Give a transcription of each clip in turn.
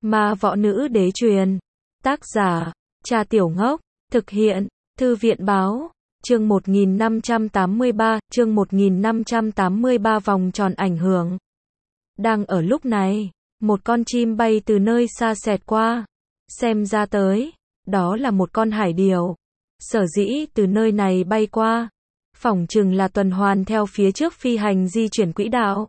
Ma Võ Nữ Đế truyền. Tác giả, Cha Tiểu Ngốc. Thực hiện, Thư viện báo. Chương 1583, chương 1583 vòng tròn ảnh hưởng. Đang ở lúc này, một con chim bay từ nơi xa xẹt qua. Xem ra tới, đó là một con hải điểu. Sở dĩ từ nơi này bay qua, phỏng chừng là tuần hoàn theo phía trước phi hành di chuyển quỹ đạo.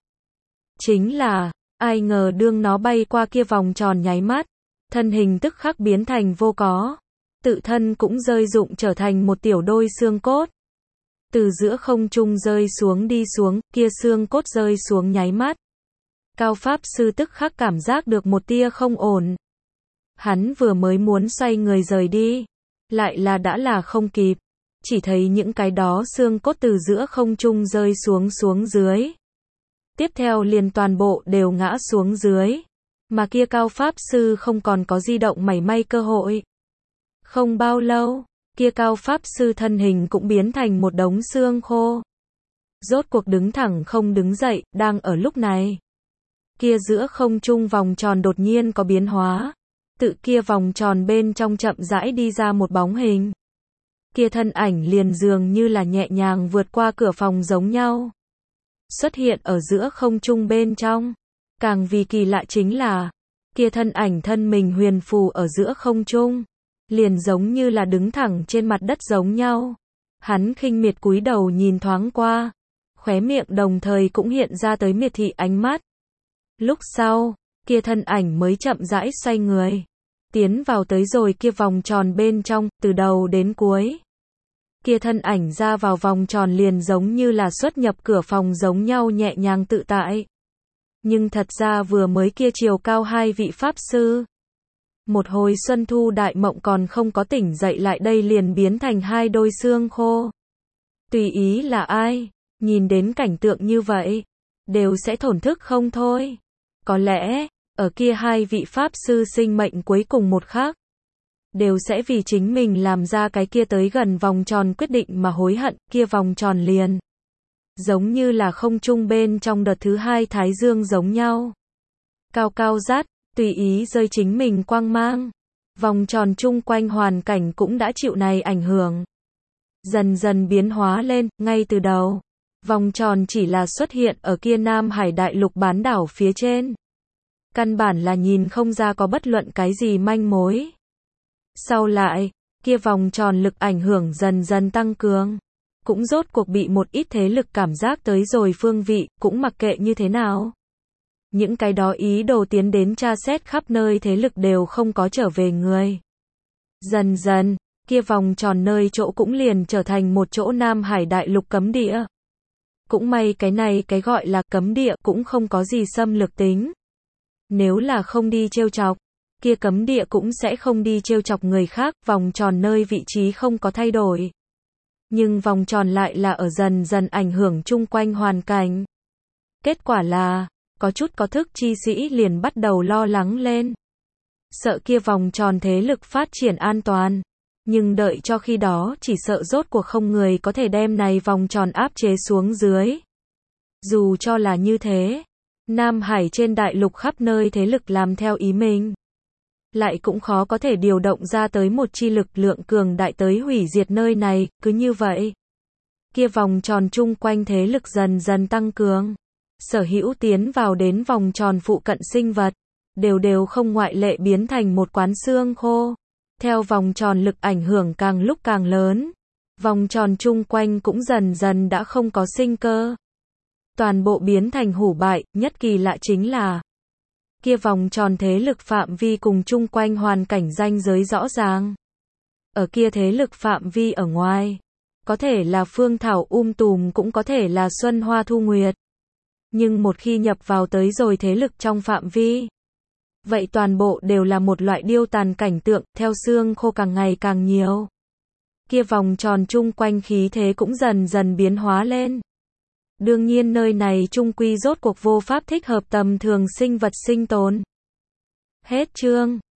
Chính là, ai ngờ đương nó bay qua kia vòng tròn nháy mắt, thân hình tức khắc biến thành vô có. Tự thân cũng rơi rụng trở thành một tiểu đôi xương cốt. Từ giữa không trung rơi xuống đi xuống, kia xương cốt rơi xuống nháy mắt. Cao Pháp Sư tức khắc cảm giác được một tia không ổn. Hắn vừa mới muốn xoay người rời đi, lại là đã là không kịp. Chỉ thấy những cái đó xương cốt từ giữa không trung rơi xuống dưới. Tiếp theo liền toàn bộ đều ngã xuống dưới. Mà kia Cao Pháp Sư không còn có di động mảy may cơ hội. Không bao lâu, kia Cao Pháp Sư thân hình cũng biến thành một đống xương khô. Rốt cuộc đứng thẳng không đứng dậy, đang ở lúc này. Kia giữa không trung vòng tròn đột nhiên có biến hóa. Tự kia vòng tròn bên trong chậm rãi đi ra một bóng hình. Kia thân ảnh liền dường như là nhẹ nhàng vượt qua cửa phòng giống nhau. Xuất hiện ở giữa không trung bên trong. Càng vì kỳ lạ chính là, kia thân ảnh thân mình huyền phù ở giữa không trung. Liền giống như là đứng thẳng trên mặt đất giống nhau. Hắn khinh miệt cúi đầu nhìn thoáng qua. Khóe miệng đồng thời cũng hiện ra tới miệt thị ánh mắt. Lúc sau, kia thân ảnh mới chậm rãi xoay người. Tiến vào tới rồi kia vòng tròn bên trong, từ đầu đến cuối. Kia thân ảnh ra vào vòng tròn liền giống như là xuất nhập cửa phòng giống nhau nhẹ nhàng tự tại. Nhưng thật ra vừa mới kia chiều cao hai vị Pháp Sư. Một hồi xuân thu đại mộng còn không có tỉnh dậy lại đây liền biến thành hai đôi xương khô. Tùy ý là ai, nhìn đến cảnh tượng như vậy, đều sẽ thổn thức không thôi. Có lẽ, ở kia hai vị Pháp Sư sinh mệnh cuối cùng một khắc, đều sẽ vì chính mình làm ra cái kia tới gần vòng tròn quyết định mà hối hận, kia vòng tròn liền. Giống như là không trung bên trong đợt thứ hai thái dương giống nhau. Cao cao rát, tùy ý rơi chính mình quang mang. Vòng tròn chung quanh hoàn cảnh cũng đã chịu này ảnh hưởng. Dần dần biến hóa lên, ngay từ đầu. Vòng tròn chỉ là xuất hiện ở kia Nam Hải đại lục bán đảo phía trên. Căn bản là nhìn không ra có bất luận cái gì manh mối. Sau lại, kia vòng tròn lực ảnh hưởng dần dần tăng cường. Cũng rốt cuộc bị một ít thế lực cảm giác tới rồi phương vị, cũng mặc kệ như thế nào. Những cái đó ý đồ tiến đến tra xét khắp nơi thế lực đều không có trở về người. Dần dần, kia vòng tròn nơi chỗ cũng liền trở thành một chỗ Nam Hải đại lục cấm địa. Cũng may cái này cái gọi là cấm địa cũng không có gì xâm lược tính. Nếu là không đi trêu chọc, kia cấm địa cũng sẽ không đi trêu chọc người khác, vòng tròn nơi vị trí không có thay đổi. Nhưng vòng tròn lại là ở dần dần ảnh hưởng chung quanh hoàn cảnh. Kết quả là, có chút có thức chi sĩ liền bắt đầu lo lắng lên. Sợ kia vòng tròn thế lực phát triển an toàn. Nhưng đợi cho khi đó chỉ sợ rốt cuộc không người có thể đem này vòng tròn áp chế xuống dưới. Dù cho là như thế, Nam Hải trên đại lục khắp nơi thế lực làm theo ý mình. Lại cũng khó có thể điều động ra tới một chi lực lượng cường đại tới hủy diệt nơi này, cứ như vậy. Kia vòng tròn chung quanh thế lực dần dần tăng cường. Sở hữu tiến vào đến vòng tròn phụ cận sinh vật, đều không ngoại lệ biến thành một quán xương khô. Theo vòng tròn lực ảnh hưởng càng lúc càng lớn, vòng tròn chung quanh cũng dần dần đã không có sinh cơ. Toàn bộ biến thành hủ bại, nhất kỳ lạ chính là kia vòng tròn thế lực phạm vi cùng chung quanh hoàn cảnh ranh giới rõ ràng. Ở kia thế lực phạm vi ở ngoài, có thể là phương thảo tùm cũng có thể là xuân hoa thu nguyệt. Nhưng một khi nhập vào tới rồi thế lực trong phạm vi, vậy toàn bộ đều là một loại điêu tàn cảnh tượng, theo xương khô càng ngày càng nhiều. Kia vòng tròn chung quanh khí thế cũng dần dần biến hóa lên. Đương nhiên nơi này chung quy rốt cuộc vô pháp thích hợp tầm thường sinh vật sinh tồn. Hết chương.